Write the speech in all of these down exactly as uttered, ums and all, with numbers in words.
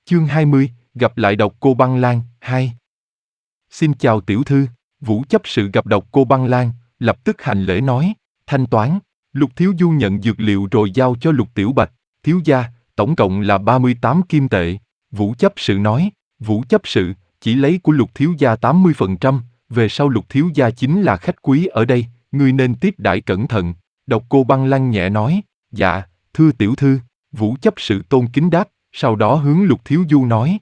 Chương hai mươi, gặp lại độc cô băng lan, hai. Xin chào tiểu thư, Vũ chấp sự gặp độc cô băng lan, lập tức hành lễ nói, thanh toán. Lục Thiếu Du nhận dược liệu rồi giao cho Lục Tiểu Bạch, thiếu gia, tổng cộng là ba mươi tám kim tệ. Vũ chấp sự nói, Vũ chấp sự, chỉ lấy của Lục thiếu gia tám mươi phần trăm, về sau Lục thiếu gia chính là khách quý ở đây, ngươi nên tiếp đãi cẩn thận. Độc cô băng lan nhẹ nói, dạ, thưa tiểu thư. Vũ chấp sự tôn kính đáp, sau đó hướng Lục Thiếu Du nói.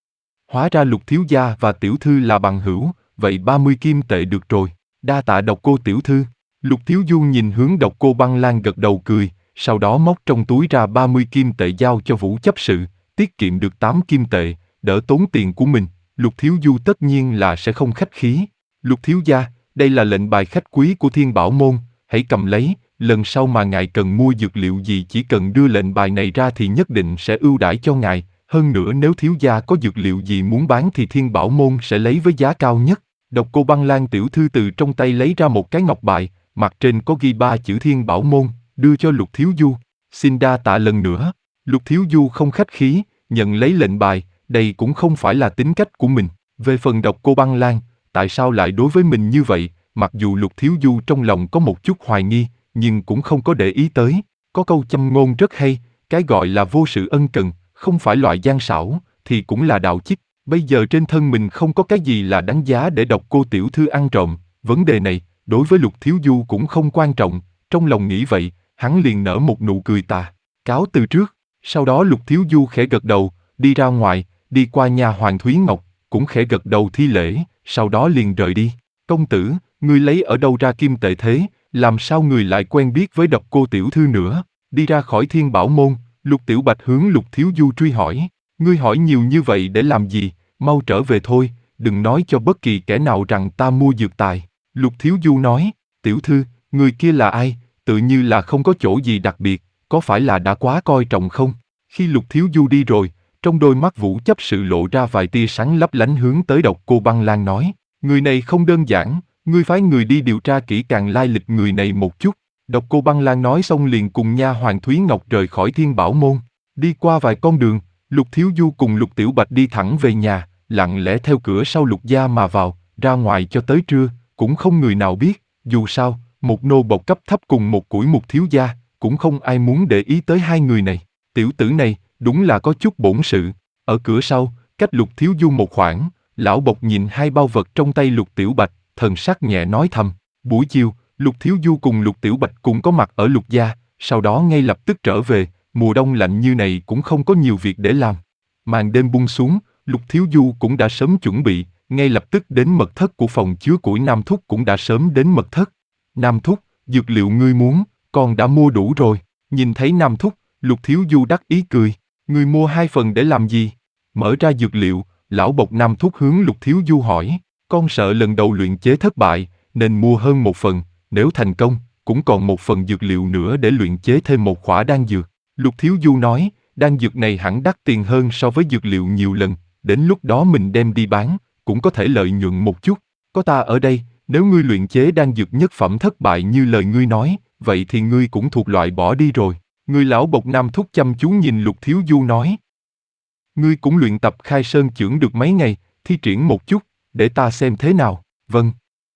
Hóa ra Lục thiếu gia và tiểu thư là bằng hữu, vậy ba mươi kim tệ được rồi, đa tạ độc cô tiểu thư. Lục Thiếu Du nhìn hướng độc cô băng lan gật đầu cười, sau đó móc trong túi ra ba mươi kim tệ giao cho Vũ chấp sự, tiết kiệm được tám kim tệ, đỡ tốn tiền của mình. Lục Thiếu Du tất nhiên là sẽ không khách khí. Lục thiếu gia, đây là lệnh bài khách quý của Thiên Bảo Môn, hãy cầm lấy, lần sau mà ngài cần mua dược liệu gì chỉ cần đưa lệnh bài này ra thì nhất định sẽ ưu đãi cho ngài. Hơn nữa nếu thiếu gia có dược liệu gì muốn bán thì Thiên Bảo Môn sẽ lấy với giá cao nhất. Độc cô băng lan tiểu thư từ trong tay lấy ra một cái ngọc bài, mặt trên có ghi ba chữ Thiên Bảo Môn, đưa cho Lục Thiếu Du. Xin đa tạ lần nữa. Lục Thiếu Du không khách khí, nhận lấy lệnh bài, đây cũng không phải là tính cách của mình. Về phần độc cô băng lan, tại sao lại đối với mình như vậy, mặc dù Lục Thiếu Du trong lòng có một chút hoài nghi, nhưng cũng không có để ý tới. Có câu châm ngôn rất hay, cái gọi là vô sự ân cần, không phải loại gian xảo, thì cũng là đạo chích. Bây giờ trên thân mình không có cái gì là đáng giá để độc cô tiểu thư ăn trộm. Vấn đề này, đối với Lục Thiếu Du cũng không quan trọng. Trong lòng nghĩ vậy, hắn liền nở một nụ cười tà, cáo từ trước. Sau đó Lục Thiếu Du khẽ gật đầu, đi ra ngoài, đi qua nhà Hoàng Thúy Ngọc, cũng khẽ gật đầu thi lễ, sau đó liền rời đi. Công tử, ngươi lấy ở đâu ra kim tệ thế, làm sao người lại quen biết với độc cô tiểu thư nữa? Đi ra khỏi Thiên Bảo Môn, Lục Tiểu Bạch hướng Lục Thiếu Du truy hỏi, ngươi hỏi nhiều như vậy để làm gì, mau trở về thôi, đừng nói cho bất kỳ kẻ nào rằng ta mua dược tài. Lục Thiếu Du nói, tiểu thư, người kia là ai, tự như là không có chỗ gì đặc biệt, có phải là đã quá coi trọng không? Khi Lục Thiếu Du đi rồi, trong đôi mắt Vũ chấp sự lộ ra vài tia sáng lấp lánh hướng tới độc cô băng lan nói, người này không đơn giản, ngươi phái người đi điều tra kỹ càng lai lịch người này một chút. Độc cô băng lan nói xong liền cùng nha Hoàng Thúy Ngọc rời khỏi Thiên Bảo Môn. Đi qua vài con đường, Lục Thiếu Du cùng Lục Tiểu Bạch đi thẳng về nhà, lặng lẽ theo cửa sau Lục gia mà vào, ra ngoài cho tới trưa, cũng không người nào biết. Dù sao, một nô bộc cấp thấp cùng một củi mục thiếu gia, cũng không ai muốn để ý tới hai người này. Tiểu tử này, đúng là có chút bổn sự. Ở cửa sau, cách Lục Thiếu Du một khoảng, lão bộc nhìn hai bao vật trong tay Lục Tiểu Bạch, thần sắc nhẹ nói thầm. Buổi chiều, Lục Thiếu Du cùng Lục Tiểu Bạch cũng có mặt ở Lục gia, sau đó ngay lập tức trở về. Mùa đông lạnh như này cũng không có nhiều việc để làm. Màn đêm buông xuống, Lục Thiếu Du cũng đã sớm chuẩn bị, ngay lập tức đến mật thất của phòng chứa củi. Nam Thúc cũng đã sớm đến mật thất. Nam Thúc, dược liệu ngươi muốn, con đã mua đủ rồi. Nhìn thấy Nam Thúc, Lục Thiếu Du đắc ý cười. Ngươi mua hai phần để làm gì? Mở ra dược liệu, lão bộc Nam Thúc hướng Lục Thiếu Du hỏi. Con sợ lần đầu luyện chế thất bại, nên mua hơn một phần. Nếu thành công, cũng còn một phần dược liệu nữa để luyện chế thêm một khỏa đan dược. Lục Thiếu Du nói, đan dược này hẳn đắt tiền hơn so với dược liệu nhiều lần, đến lúc đó mình đem đi bán, cũng có thể lợi nhuận một chút. Có ta ở đây, nếu ngươi luyện chế đan dược nhất phẩm thất bại như lời ngươi nói, vậy thì ngươi cũng thuộc loại bỏ đi rồi. Người lão bộc Nam Thúc chăm chú nhìn Lục Thiếu Du nói. Ngươi cũng luyện tập khai sơn chưởng được mấy ngày, thi triển một chút, để ta xem thế nào. Vâng.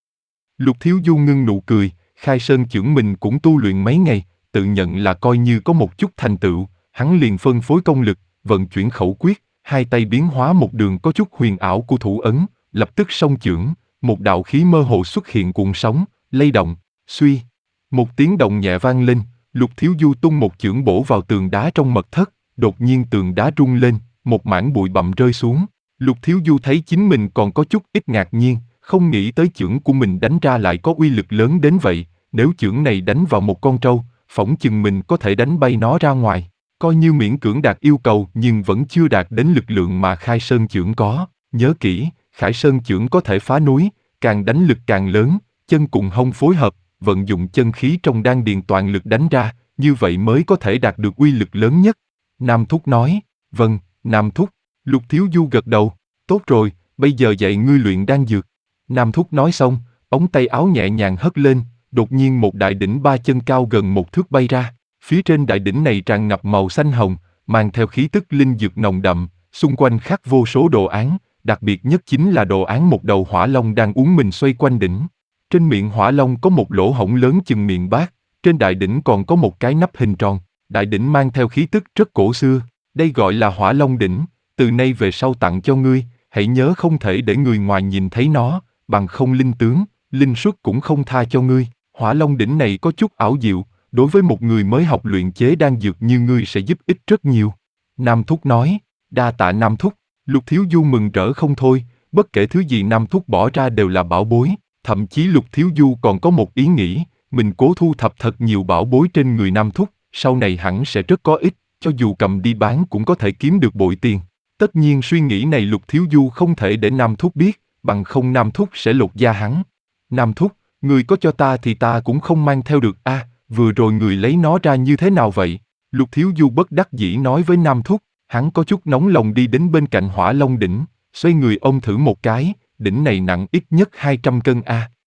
Lục Thiếu Du ngưng nụ cười, khai sơn chưởng mình cũng tu luyện mấy ngày, tự nhận là coi như có một chút thành tựu, hắn liền phân phối công lực, vận chuyển khẩu quyết, hai tay biến hóa một đường có chút huyền ảo của thủ ấn, lập tức song chưởng, một đạo khí mơ hồ xuất hiện cuộn sóng, lay động, suy. Một tiếng động nhẹ vang lên, Lục Thiếu Du tung một chưởng bổ vào tường đá trong mật thất, đột nhiên tường đá rung lên, một mảng bụi bặm rơi xuống. Lục Thiếu Du thấy chính mình còn có chút ít ngạc nhiên, không nghĩ tới chưởng của mình đánh ra lại có uy lực lớn đến vậy, nếu chưởng này đánh vào một con trâu, phỏng chừng mình có thể đánh bay nó ra ngoài. Coi như miễn cưỡng đạt yêu cầu nhưng vẫn chưa đạt đến lực lượng mà khai sơn chưởng có. Nhớ kỹ, khai sơn chưởng có thể phá núi, càng đánh lực càng lớn, chân cùng hông phối hợp, vận dụng chân khí trong đan điền toàn lực đánh ra, như vậy mới có thể đạt được uy lực lớn nhất. Nam Thúc nói, vâng, Nam Thúc. Lục Thiếu Du gật đầu, tốt rồi, bây giờ dạy ngươi luyện đan dược. Nam Thúc nói xong, ống tay áo nhẹ nhàng hất lên, đột nhiên một đại đỉnh ba chân cao gần một thước bay ra. Phía trên đại đỉnh này tràn ngập màu xanh hồng, mang theo khí tức linh dược nồng đậm, Xung quanh khắc vô số đồ án, đặc biệt nhất chính là đồ án một đầu hỏa long đang uốn mình xoay quanh đỉnh. Trên miệng hỏa long có một lỗ hổng lớn chừng miệng bát, trên đại đỉnh còn có một cái nắp hình tròn. Đại đỉnh mang theo khí tức rất cổ xưa, đây gọi là hỏa long đỉnh, từ nay về sau tặng cho ngươi, hãy nhớ không thể để người ngoài nhìn thấy nó, bằng không linh tướng, linh xuất cũng không tha cho ngươi. Hỏa long đỉnh này có chút ảo diệu, đối với một người mới học luyện chế đan dược như ngươi sẽ giúp ích rất nhiều. Nam Thúc nói, đa tạ Nam Thúc. Lục Thiếu Du mừng rỡ không thôi, bất kể thứ gì Nam Thúc bỏ ra đều là bảo bối, thậm chí Lục Thiếu Du còn có một ý nghĩ, mình cố thu thập thật nhiều bảo bối trên người Nam Thúc, sau này hẳn sẽ rất có ích, cho dù cầm đi bán cũng có thể kiếm được bội tiền. Tất nhiên suy nghĩ này Lục Thiếu Du không thể để Nam Thúc biết, bằng không Nam Thúc sẽ lột da hắn. Nam Thúc, người có cho ta thì ta cũng không mang theo được a. À, vừa rồi người lấy nó ra như thế nào vậy? Lục Thiếu Du bất đắc dĩ nói với Nam Thúc, hắn có chút nóng lòng đi đến bên cạnh hỏa long đỉnh, xoay người ôm thử một cái, đỉnh này nặng ít nhất hai trăm cân a. À.